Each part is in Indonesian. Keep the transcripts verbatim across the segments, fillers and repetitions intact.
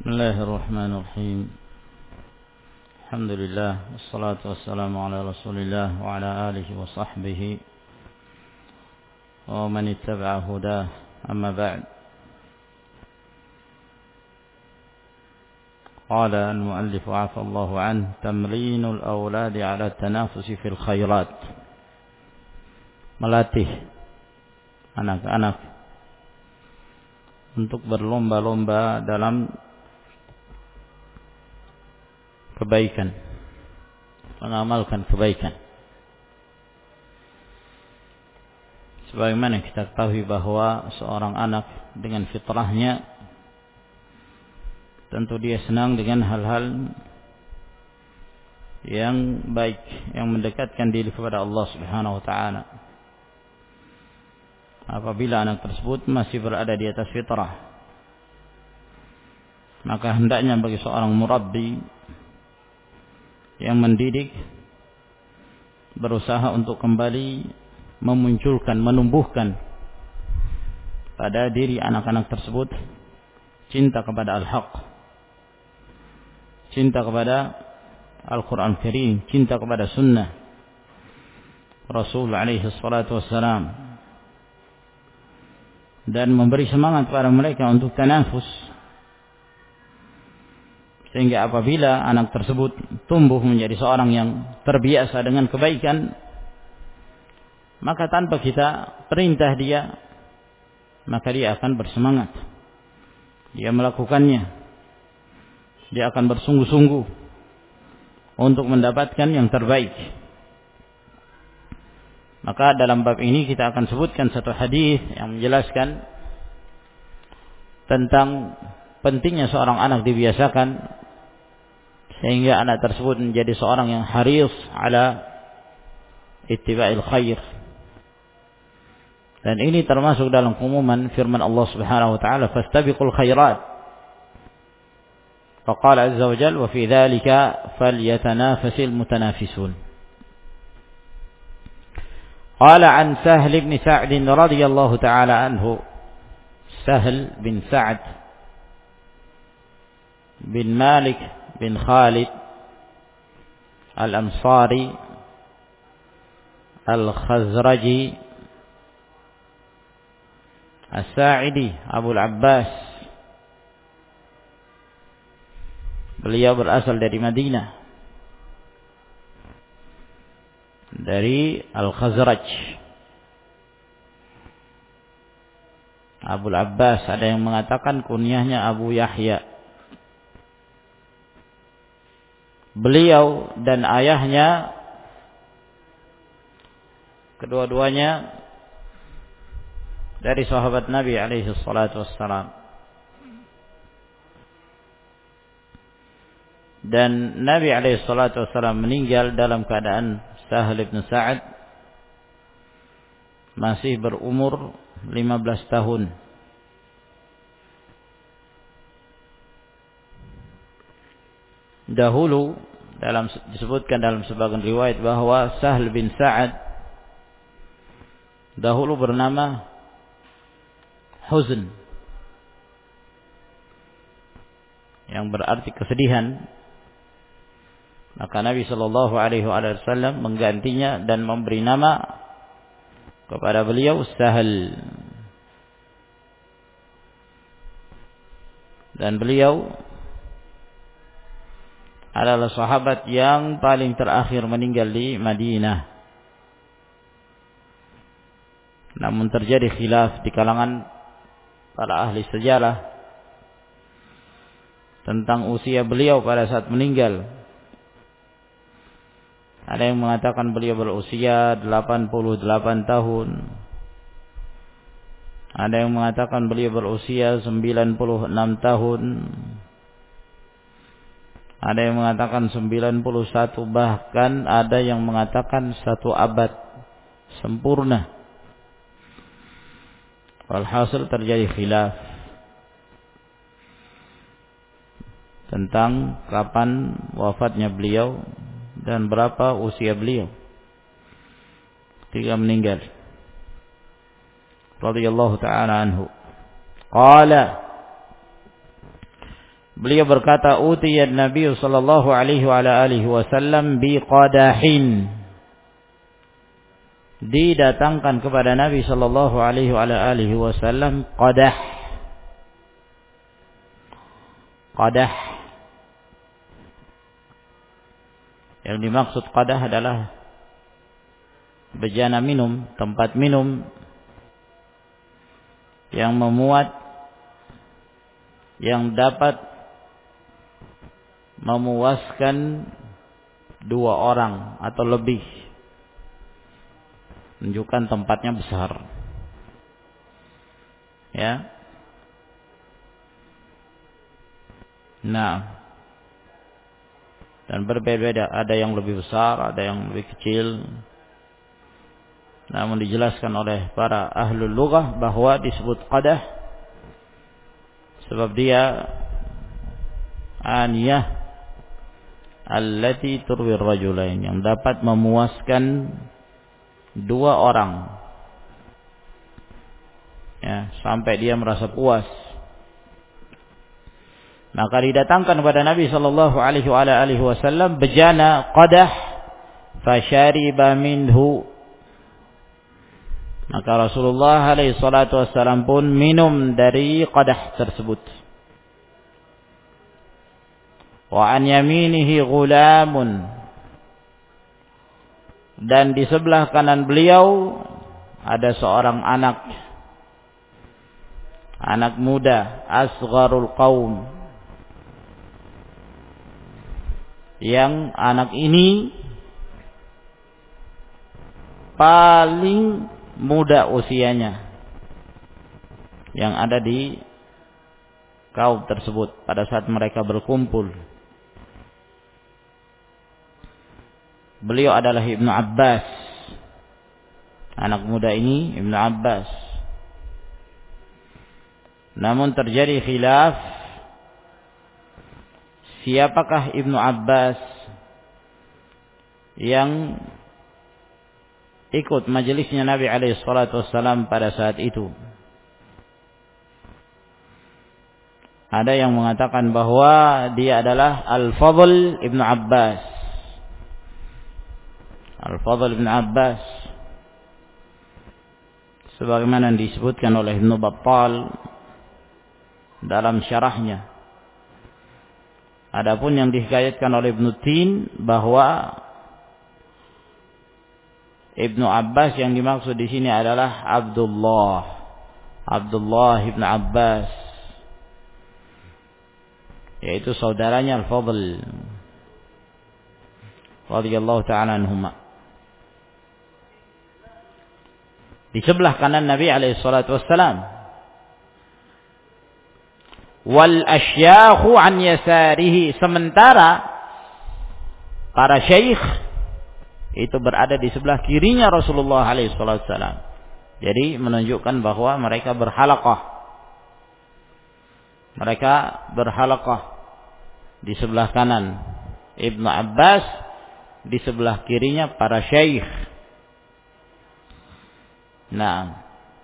Bismillahirrahmanirrahim. Alhamdulillah, wassalatu wassalamu ala Rasulillah wa ala alihi wa sahbihi wa man ittaba'a hudah. Amma ba'd. Qala al-muallif 'afa Allahu 'an tamrinul awladi 'ala at-tanafusi fil khairat. Melatih anak-anak untuk berlomba-lomba dalam kebaikan, mengamalkan kebaikan. Sebagaimana kita ketahui bahwa seorang anak dengan fitrahnya tentu dia senang dengan hal-hal yang baik, yang mendekatkan diri kepada Allah Subhanahu wa taala. Apabila anak tersebut masih berada di atas fitrah, maka hendaknya bagi seorang murabbi yang mendidik berusaha untuk kembali memunculkan, menumbuhkan pada diri anak-anak tersebut cinta kepada al-haq, cinta kepada Al-Quran Karim, cinta kepada sunnah Rasul alaihi salatu wassalam, dan memberi semangat kepada mereka untuk tanafus, sehingga apabila anak tersebut tumbuh menjadi seorang yang terbiasa dengan kebaikan, maka tanpa kita perintah dia, maka dia akan bersemangat, dia melakukannya, dia akan bersungguh-sungguh untuk mendapatkan yang terbaik. Maka dalam bab ini kita akan sebutkan satu hadis yang menjelaskan tentang pentingnya seorang anak dibiasakan sehingga anak tersebut menjadi seorang yang haris ala ittiba'il khair. Dan ini termasuk dalam umuman firman Allah Subhanahu wa taala, fastabiqul khairat. Faqala azza wa jalla wa fi dzalika falyatanafasil mutanafisun. Qala an Sahl bin Sa'd radhiyallahu ta'ala anhu. Sahl bin Sa'd bin Malik bin Khalid Al-Ansari Al-Khazraji As-Sa'idi Abu Al-Abbas. Beliau berasal dari Madinah, dari Al-Khazraj. Abu Al-Abbas, ada yang mengatakan kunyahnya Abu Yahya. Beliau dan ayahnya kedua-duanya dari sahabat Nabi alaihi salatu wassalam. Dan Nabi alaihi salatu wassalam meninggal dalam keadaan Sahl bin Sa'd masih berumur lima belas tahun. Dahulu dalam disebutkan dalam sebagian riwayat bahwa Sahl bin Sa'd dahulu bernama Huzn, yang berarti kesedihan. Maka Nabi sallallahu alaihi wasallam menggantinya dan memberi nama kepada beliau Sahl. Dan beliau adalah sahabat yang paling terakhir meninggal di Madinah. Namun terjadi khilaf di kalangan para ahli sejarah tentang usia beliau pada saat meninggal. Ada yang mengatakan beliau berusia delapan puluh delapan tahun. Ada yang mengatakan beliau berusia sembilan puluh enam tahun. Ada yang mengatakan sembilan puluh satu, bahkan ada yang mengatakan satu abad sempurna. Walhasil terjadi khilaf tentang kapan wafatnya beliau dan berapa usia beliau ketika meninggal. Radhiyallahu ta'ala anhu. Qala Beliau berkata, "Utiyan Nabi sallallahu alaihi wa ala alihi wasallam bi qadahin." Didatangkan kepada Nabi sallallahu alaihi wa ala alihi wasallam qadah. Qadah. Yang dimaksud qadah adalah bejana minum, tempat minum yang memuat, yang dapat memuaskan dua orang atau lebih. Menunjukkan tempatnya besar. Ya. Nah. Dan berbeda-beda, ada yang lebih besar, ada yang lebih kecil. Namun dijelaskan oleh para ahlul lughah bahwa disebut qadah sebab dia aniyah allati turwi rajulain, yang dapat memuaskan dua orang, ya, sampai dia merasa puas. Maka didatangkan kepada Nabi sallallahu alaihi wasallam bejana qadah, fasyariba minhu. Maka Rasulullah alaihi salatu wasallam pun minum dari qadah tersebut. Wa an yaminihi ghulamun, dan di sebelah kanan beliau ada seorang anak, anak muda, asgharul qaum, yang anak ini paling muda usianya yang ada di kaum tersebut pada saat mereka berkumpul. Beliau adalah Ibnu Abbas. Anak muda ini Ibnu Abbas. Namun terjadi khilaf, siapakah Ibnu Abbas yang ikut majelisnya Nabi alaihi salatu wassalam pada saat itu. Ada yang mengatakan bahwa dia adalah Al-Fadl Ibnu Abbas. Al-Fadl Ibn Abbas, sebagaimana disebutkan oleh Ibnu Battal dalam syarahnya. Adapun yang dihikayatkan oleh Ibnu Tin bahwa Ibnu Abbas yang dimaksud di sini adalah Abdullah, Abdullah Ibn Abbas, yaitu saudaranya Al-Fadl radhiyallahu ta'ala anhuma. Di sebelah kanan Nabi alaihi salatu wassalam. Wal asyakhu an yasarihi, sementara para syekh itu berada di sebelah kirinya Rasulullah alaihi salatu wassalam. Jadi menunjukkan bahwa mereka berhalaqah. Mereka berhalaqah di sebelah kanan Ibnu Abbas, di sebelah kirinya para syekh. Nah,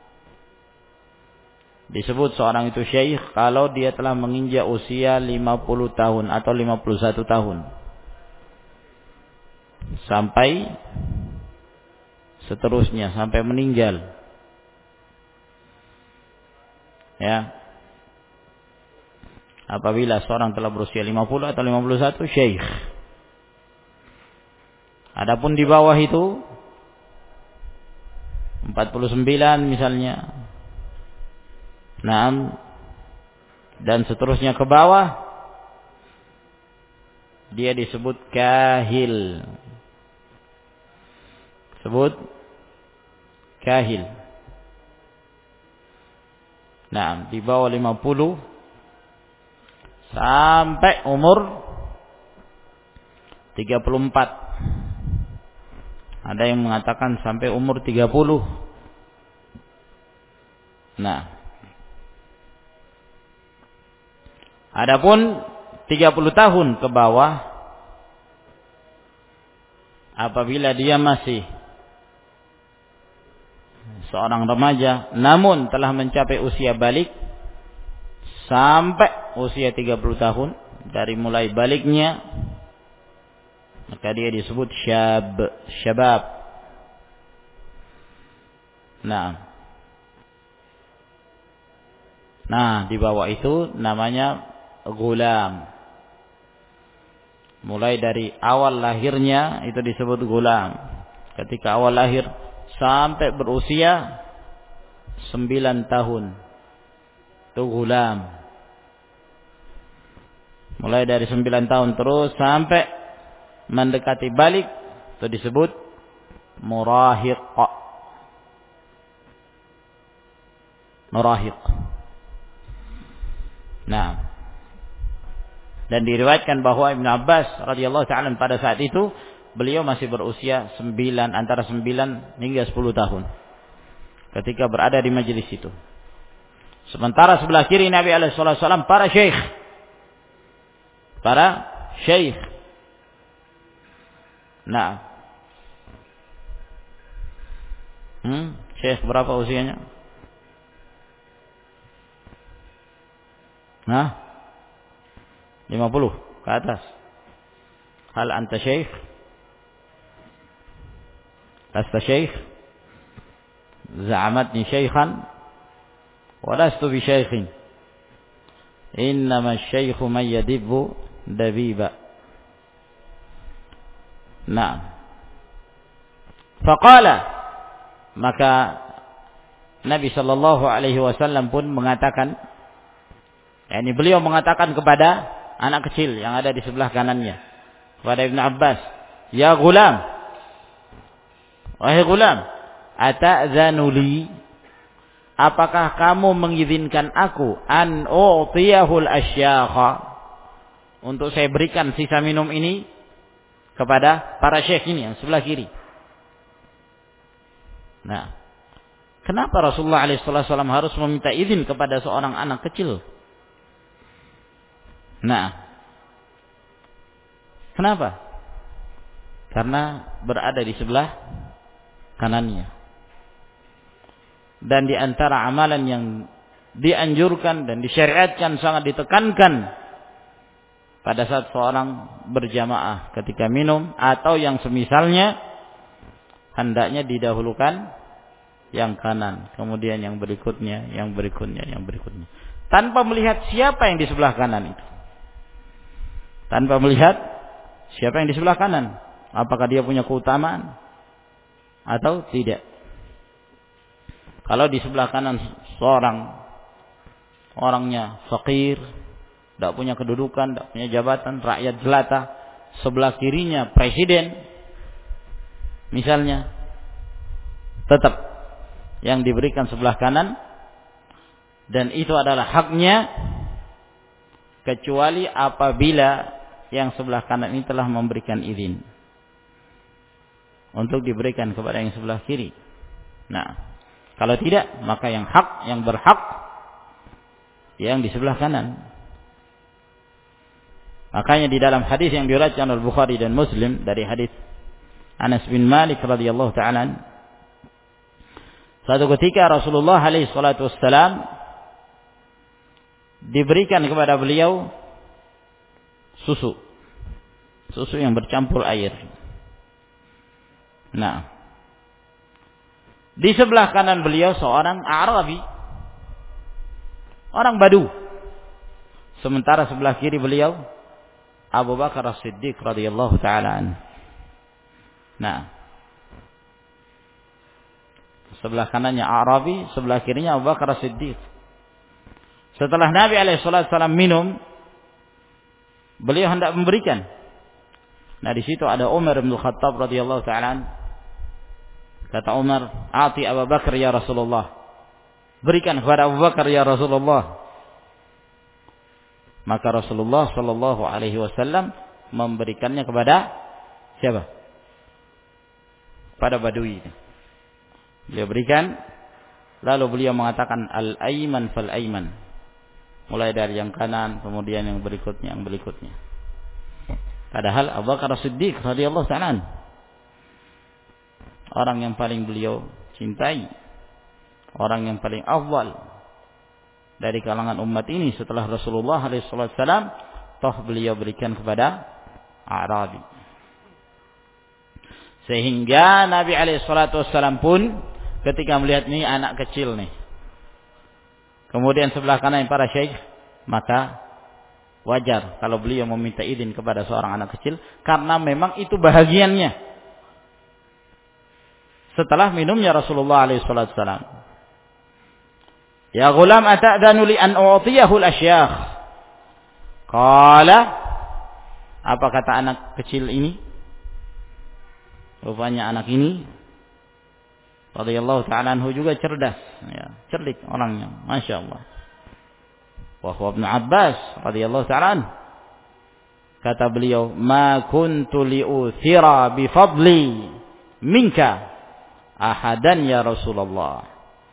disebut seorang itu syekh kalau dia telah menginjak usia lima puluh tahun atau lima puluh satu tahun sampai seterusnya, sampai meninggal. Ya. Apabila seorang telah berusia lima puluh atau lima puluh satu, syekh. Adapun di bawah itu empat puluh sembilan misalnya. Naam. Dan seterusnya ke bawah, dia disebut kahil. Sebut kahil. Nah, di bawah lima puluh sampai umur tiga puluh empat. Ada yang mengatakan sampai umur tiga puluh. Nah, adapun tiga puluh tahun ke bawah, apabila dia masih seorang remaja namun telah mencapai usia balik, sampai usia tiga puluh tahun, dari mulai baliknya, maka dia disebut syab, syabab. Nah, nah di bawah itu namanya gulam. Mulai dari awal lahirnya itu disebut gulam. Ketika awal lahir sampai berusia sembilan tahun, itu gulam. Mulai dari sembilan tahun terus sampai mendekati balik, itu disebut murahiq. Murahiq. Nah, dan diriwayatkan bahwa Ibnu Abbas radhiyallahu ta'ala pada saat itu beliau masih berusia sembilan, antara sembilan hingga sepuluh tahun ketika berada di majelis itu. Sementara sebelah kiri Nabi alaihi wasallam para syekh. Para syekh. Nah. Hmm, syekh berapa usianya? Nah, lima puluh ke atas. Hal anta syekh? Lasta syekh? Za'amatni syaikhan wa lastu bi syaikhin. Innama syaikhu man yadibbu dabiba. Nah. Faqala, maka Nabi sallallahu alaihi wasallam pun mengatakan, yakni beliau mengatakan kepada anak kecil yang ada di sebelah kanannya, kepada Ibnu Abbas, "Ya gulam, wahai gulam, ata'zanu li, apakah kamu mengizinkan aku an u'tiyahul asyakha, untuk saya berikan sisa minum ini kepada para syekh ini yang sebelah kiri?" Nah, kenapa Rasulullah alaihi wasallam harus meminta izin kepada seorang anak kecil? Nah, kenapa? Karena berada di sebelah kanannya. Dan di antara amalan yang dianjurkan dan disyariatkan, sangat ditekankan pada saat seorang berjamaah ketika minum atau yang semisalnya, hendaknya didahulukan yang kanan, kemudian yang berikutnya, yang berikutnya, yang berikutnya, tanpa melihat siapa yang di sebelah kanan itu. Tanpa melihat siapa yang di sebelah kanan, apakah dia punya keutamaan atau tidak. Kalau di sebelah kanan seorang orangnya fakir, tidak punya kedudukan, tidak punya jabatan, rakyat jelata, sebelah kirinya presiden misalnya, tetap yang diberikan sebelah kanan, dan itu adalah haknya, kecuali apabila yang sebelah kanan ini telah memberikan izin untuk diberikan kepada yang sebelah kiri. Nah, kalau tidak, maka yang hak, yang berhak yang di sebelah kanan. Makanya di dalam hadis yang diriwayatkan oleh Bukhari dan Muslim dari hadis Anas bin Malik radhiyallahu ta'ala, suatu ketika Rasulullah alaihi salatu wassalam diberikan kepada beliau susu, susu yang bercampur air. Nah, di sebelah kanan beliau seorang Arabi, orang Badu. Sementara sebelah kiri beliau Abu Bakar As-Siddiq radhiyallahu ta'ala anhu. Nah, sebelah kanannya Arabi, sebelah kirinya Abu Bakar As-Siddiq. Setelah Nabi alaihi wasallam minum, beliau hendak memberikan. Nah, di situ ada Umar bin Khattab radhiyallahu ta'ala. Kata Umar, "Ati Abu Bakar ya Rasulullah." Berikan kepada Abu Bakar ya Rasulullah. Maka Rasulullah sallallahu alaihi wasallam memberikannya kepada siapa? Pada Badui. Beliau berikan, lalu beliau mengatakan al-ayman fal-ayman. Mulai dari yang kanan, kemudian yang berikutnya, yang berikutnya. Padahal Abu Bakar As-Siddiq radhiyallahu ta'ala, orang yang paling beliau cintai, orang yang paling awal, dari kalangan umat ini setelah Rasulullah alaihi wasallam, toh beliau berikan kepada Arabi. Sehingga Nabi alaihi wasallam pun ketika melihat ini anak kecil nih, kemudian sebelah kanan para syekh, maka wajar kalau beliau meminta izin kepada seorang anak kecil, karena memang itu bahagiannya setelah minumnya Rasulullah alaihi wasallam. Ya ghulam ata'danu li an u'tiyahu al-asyakh. Qala, apa kata anak kecil ini? Rupanya anak ini radhiyallahu ta'ala anhu juga cerdas, ya, cerdik orangnya, Masya Allah. Wa huwa Ibnu Abbas radhiyallahu ta'ala anhu. Kata beliau, "Ma kuntu li'uthira bi fadli minka ahadan ya Rasulullah."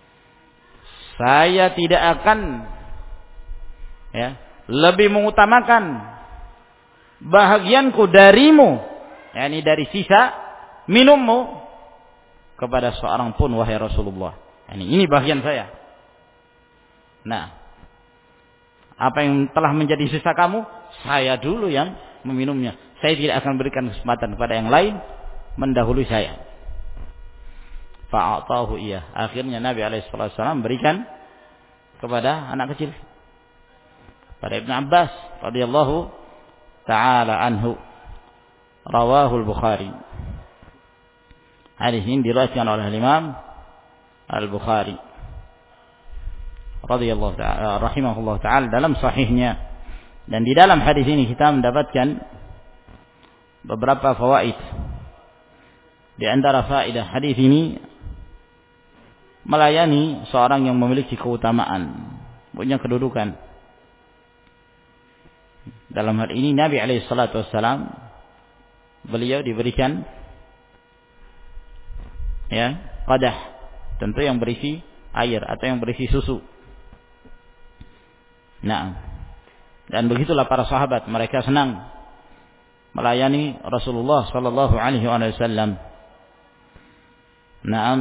Saya tidak akan ya, lebih mengutamakan bahagianku darimu, yakni dari sisa minummu, kepada seorang pun wahai Rasulullah. Yani ini bagian saya. Nah, apa yang telah menjadi sisa kamu, saya dulu yang meminumnya. Saya tidak akan berikan kesempatan kepada yang lain mendahului saya. Fa'atahu iya. Akhirnya Nabi alaihi wasallam berikan kepada anak kecil, pada Ibnu Abbas radhiyallahu ta'ala anhu. Rawahul Bukhari. Hadis ini diriwayatkan oleh Imam Al-Bukhari radhiyallahu ta'ala rahimahullah ta'ala dalam sahihnya. Dan di dalam hadis ini kita mendapatkan beberapa fawaid. Di antara faedah hadis ini, melayani seorang yang memiliki keutamaan, punya kedudukan. Dalam hal ini Nabi alaihi salatu wassalam, beliau diberikan ya qadah, tentu yang berisi air atau yang berisi susu. Nah, dan begitulah para sahabat, mereka senang melayani Rasulullah sallallahu alaihi wasallam. Nah,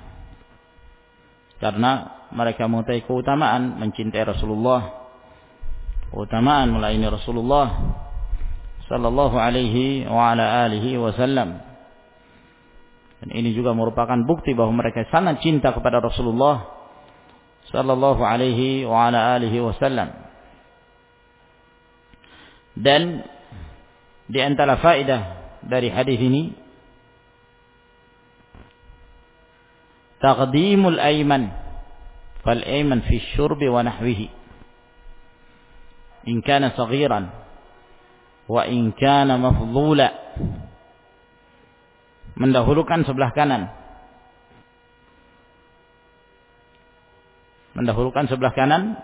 karena mereka mengetahui keutamaan mencintai Rasulullah, keutamaan melayani Rasulullah sallallahu alaihi wa ala alihi wasallam. Dan ini juga merupakan bukti bahwa mereka sangat cinta kepada Rasulullah sallallahu alaihi wa ala alihi wasallam. Dan di antara faedah dari hadis ini, taqdimul ayman fal ayman fi syurbi wa nahwihi in kana saghiran wa in kana mafdhula. Mendahulukan sebelah kanan, mendahulukan sebelah kanan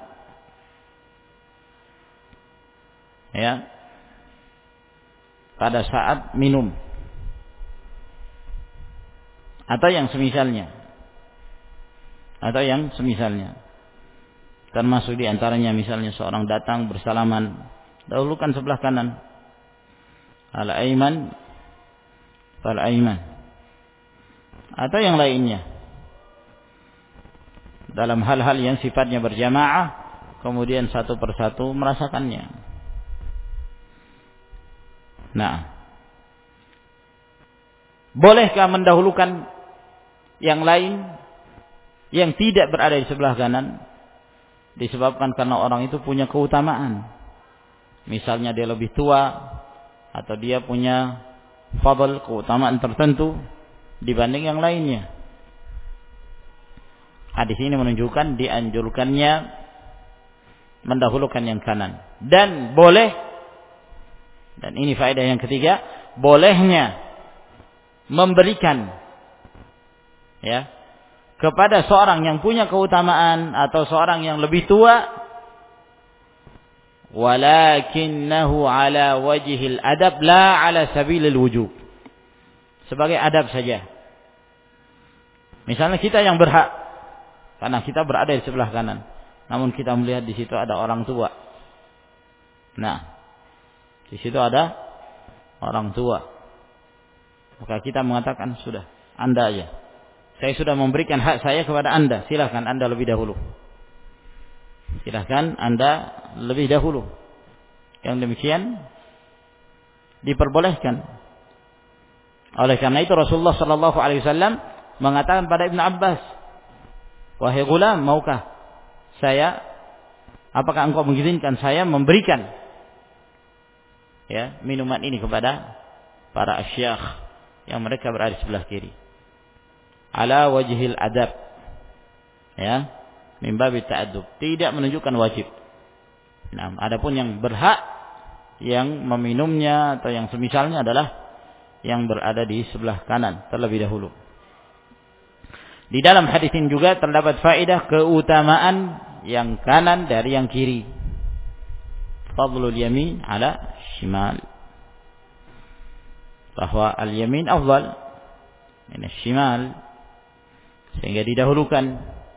ya pada saat minum atau yang semisalnya atau yang semisalnya termasuk di antaranya misalnya seorang datang bersalaman, dahulukan sebelah kanan, al-ayman fal-ayman, atau yang lainnya dalam hal-hal yang sifatnya berjamaah, kemudian satu persatu merasakannya. Nah, bolehkah mendahulukan yang lain yang tidak berada di sebelah kanan? Disebabkan karena orang itu punya keutamaan, misalnya dia lebih tua atau dia punya fadl, keutamaan tertentu dibanding yang lainnya. Hadis ini menunjukkan dianjurkannya mendahulukan yang kanan. Dan boleh, dan ini faedah yang ketiga, bolehnya memberikan ya kepada seorang yang punya keutamaan atau seorang yang lebih tua, walakinnahu ala wajhil adab la ala sabilil wujub, sebagai adab saja. Misalnya kita yang berhak karena kita berada di sebelah kanan, namun kita melihat di situ ada orang tua. Nah, di situ ada orang tua, maka kita mengatakan, sudah, Anda aja, saya sudah memberikan hak saya kepada Anda, silakan Anda lebih dahulu. Silahkan Anda lebih dahulu. Yang demikian diperbolehkan. Oleh karena itu Rasulullah sallallahu alaihi wasallam mengatakan pada Ibnu Abbas, "Wahai gulam, maukah saya, apakah engkau mengizinkan saya memberikan ya minuman ini kepada para asyakh yang mereka berada di sebelah kiri?" Ala wajhil adab, ya, min babi ta'addub, tidak menunjukkan wajib. Nah, adapun yang berhak yang meminumnya atau yang semisalnya adalah yang berada di sebelah kanan terlebih dahulu. Di dalam hadis ini juga terdapat faedah keutamaan yang kanan dari yang kiri. Fadlul yamin ala shimal. Bahwa al-yamin afdal min asy-shimal, sehingga didahulukan.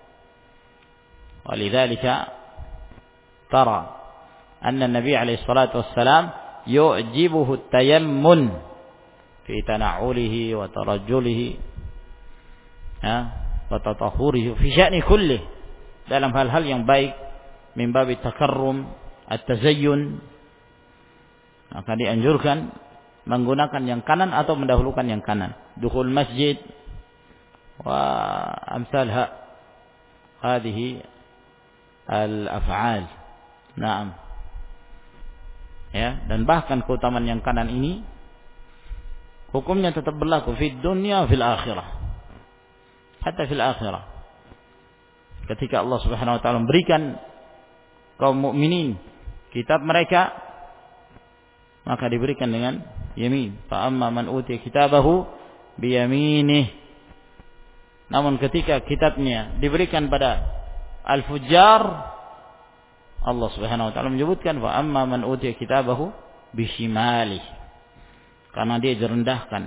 Walidzalika tara anna Nabi alaihi salatu wassalam yu'jibuhu at-tayammun fi tana'ulihi wa tarajjulihi, ya, wa tatahhurihi fi sya'ni kulli, dalam hal-hal yang baik min babi takarrum at-tazayyun, maka dianjurkan menggunakan yang kanan atau mendahulukan yang kanan. Dukhul masjid wa amsalha hadhihi al-af'al. Naam. Ya, dan bahkan keutamaan yang kanan ini hukumnya tetap berlaku fi dunya fil akhirah. Hatta fil akhirah. Ketika Allah Subhanahu wa taala memberikan kaum mukminin kitab mereka, maka diberikan dengan yamin. Fa amma man utiya kitabahu bi yaminih. Namun ketika kitabnya diberikan pada al-fujjar, Allah Subhanahu wa taala menyebutkan wa amma man utiya kitabahu bishimali, karena dia direndahkan.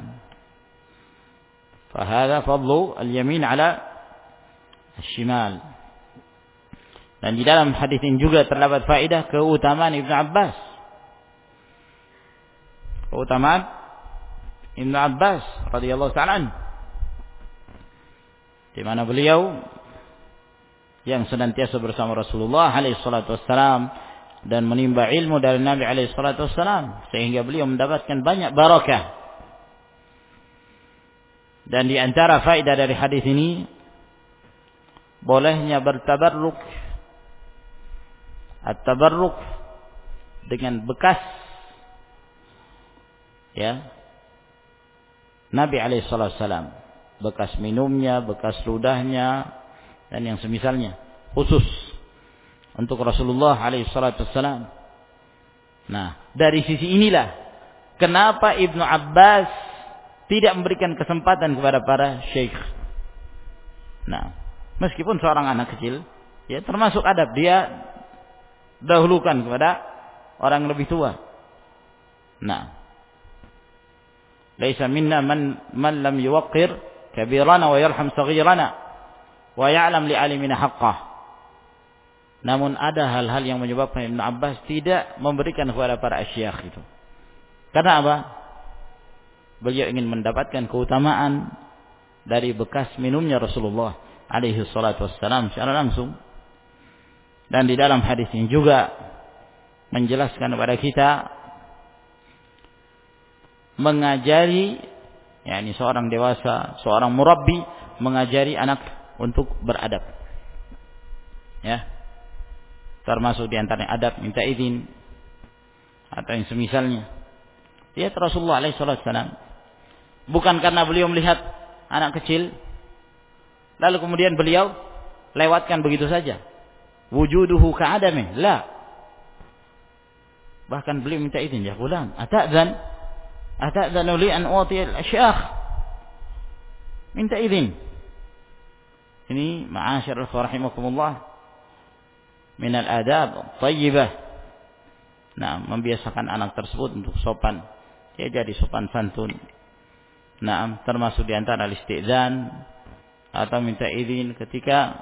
Fa hadza fadlu al-yamin ala asy-shimal. Dan di dalam hadis ini juga terdapat faedah keutamaan Ibnu Abbas. Keutamaan Ibnu Abbas radhiyallahu ta'ala anhu, di mana beliau yang senantiasa bersama Rasulullah alaihi salatu wassalam dan menimba ilmu dari Nabi alaihi salatu wassalam, sehingga beliau mendapatkan banyak barakah. Dan di antara faedah dari hadis ini bolehnya bertabarruk, at-tabarruk dengan bekas ya Nabi alaihi salatu wassalam, bekas minumnya, bekas ludahnya dan yang semisalnya, khusus untuk Rasulullah alaihi salatu wassalam. Nah, dari sisi inilah kenapa Ibnu Abbas tidak memberikan kesempatan kepada para syekh. Nah, meskipun seorang anak kecil, ya termasuk adab dia dahulukan kepada orang lebih tua. Nah, laisa minna man man lam yuwaqqir kabirana wa yarham saghirana wa ya'lam li alimina haqqah. Namun ada hal-hal yang menyebabkan Ibnu Abbas tidak memberikan kepada para asyikh itu. Karena apa? Beliau ingin mendapatkan keutamaan dari bekas minumnya Rasulullah alaihi salatu wassalam secara langsung. Dan di dalam hadis ini juga menjelaskan kepada kita mengajari, yakni seorang dewasa, seorang murabbi mengajari anak untuk beradab. Ya. Termasuk di antaranya adab minta izin atau yang semisalnya. Lihat Rasulullah alaihi salatu wassalam, bukan karena beliau melihat anak kecil lalu kemudian beliau lewatkan begitu saja. Wujuduhu ka'adami, la. Bahkan beliau minta izin, ya gulam, ata'zan ata'zanu li an uti al-asyakh. Minta izin. Ini ma'asyiral rahimakumullah min al-adab thayyibah. Nah, membiasakan anak tersebut untuk sopan. Dia jadi sopan santun. Nah, termasuk di antara istidzan atau minta izin ketika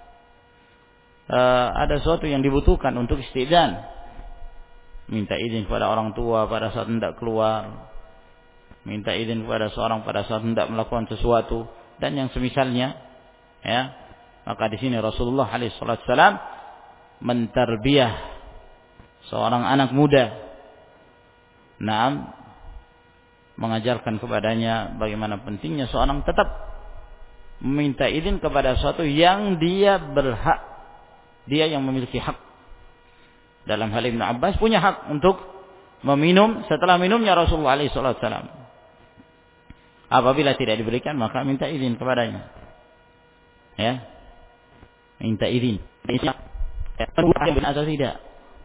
uh, ada sesuatu yang dibutuhkan untuk istidzan. Minta izin kepada orang tua pada saat hendak keluar. Minta izin kepada seorang pada saat hendak melakukan sesuatu dan yang semisalnya. Ya. Maka di sini Rasulullah alaihi salatu wasallam mentarbiyah seorang anak muda. Naam, mengajarkan kepadanya bagaimana pentingnya seorang tetap meminta izin kepada sesuatu yang dia berhak, dia yang memiliki hak. Dalam hal Ibnu Abbas punya hak untuk meminum setelah minumnya Rasulullah alaihi wasallam. Apabila tidak diberikan maka minta izin kepadanya. Ya. Minta izin. Ya, atau tidak.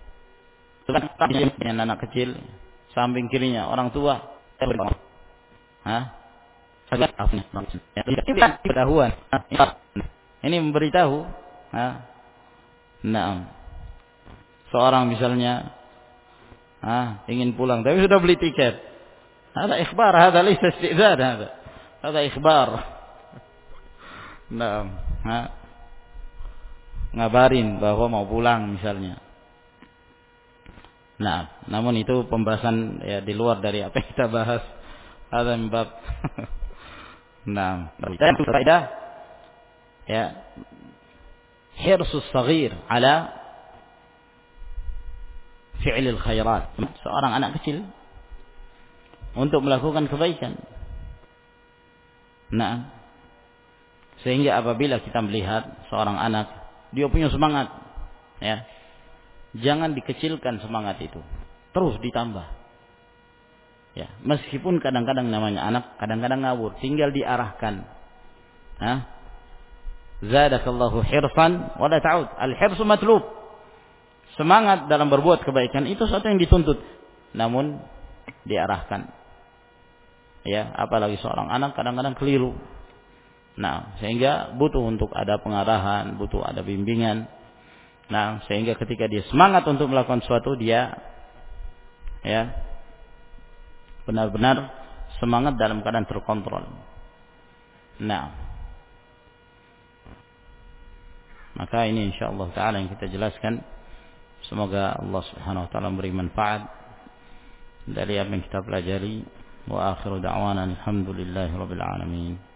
Dengan anak kecil samping kirinya orang tua. Hah? Pengetahuan. Ini memberitahu. Hah? Nah, seorang misalnya, ah, ingin pulang tapi sudah beli tiket. Ada ikhbar, ada laysa istizan, ada. Ada ikhbar. Nah, ha? Ngabarin bahwa mau pulang misalnya. Nah, namun itu pembahasan ya di luar dari apa yang kita bahas. Ada bab. Nah, kita faedah ya hirsus saghir ala fi'lil khairat. Seorang anak kecil untuk melakukan kebaikan. Nah, sehingga apabila kita melihat seorang anak, dia punya semangat, ya, jangan dikecilkan semangat itu, terus ditambah. Ya, meskipun kadang-kadang namanya anak, kadang-kadang ngawur, tinggal diarahkan. Hah? Zadakallahu hirsan wa la ta'ud. Al-hirsu matlub. Semangat dalam berbuat kebaikan itu sesuatu yang dituntut, namun diarahkan. Ya, apalagi seorang anak kadang-kadang keliru. Nah, sehingga butuh untuk ada pengarahan, butuh ada bimbingan. Nah, sehingga ketika dia semangat untuk melakukan sesuatu, dia ya benar-benar semangat dalam keadaan terkontrol. Nah, maka ini insyaallah taala yang kita jelaskan. Semoga Allah Subhanahu wa taala memberi manfaat dari apa yang kita pelajari. Wa akhiru da'wana alhamdulillahi rabbil alamin.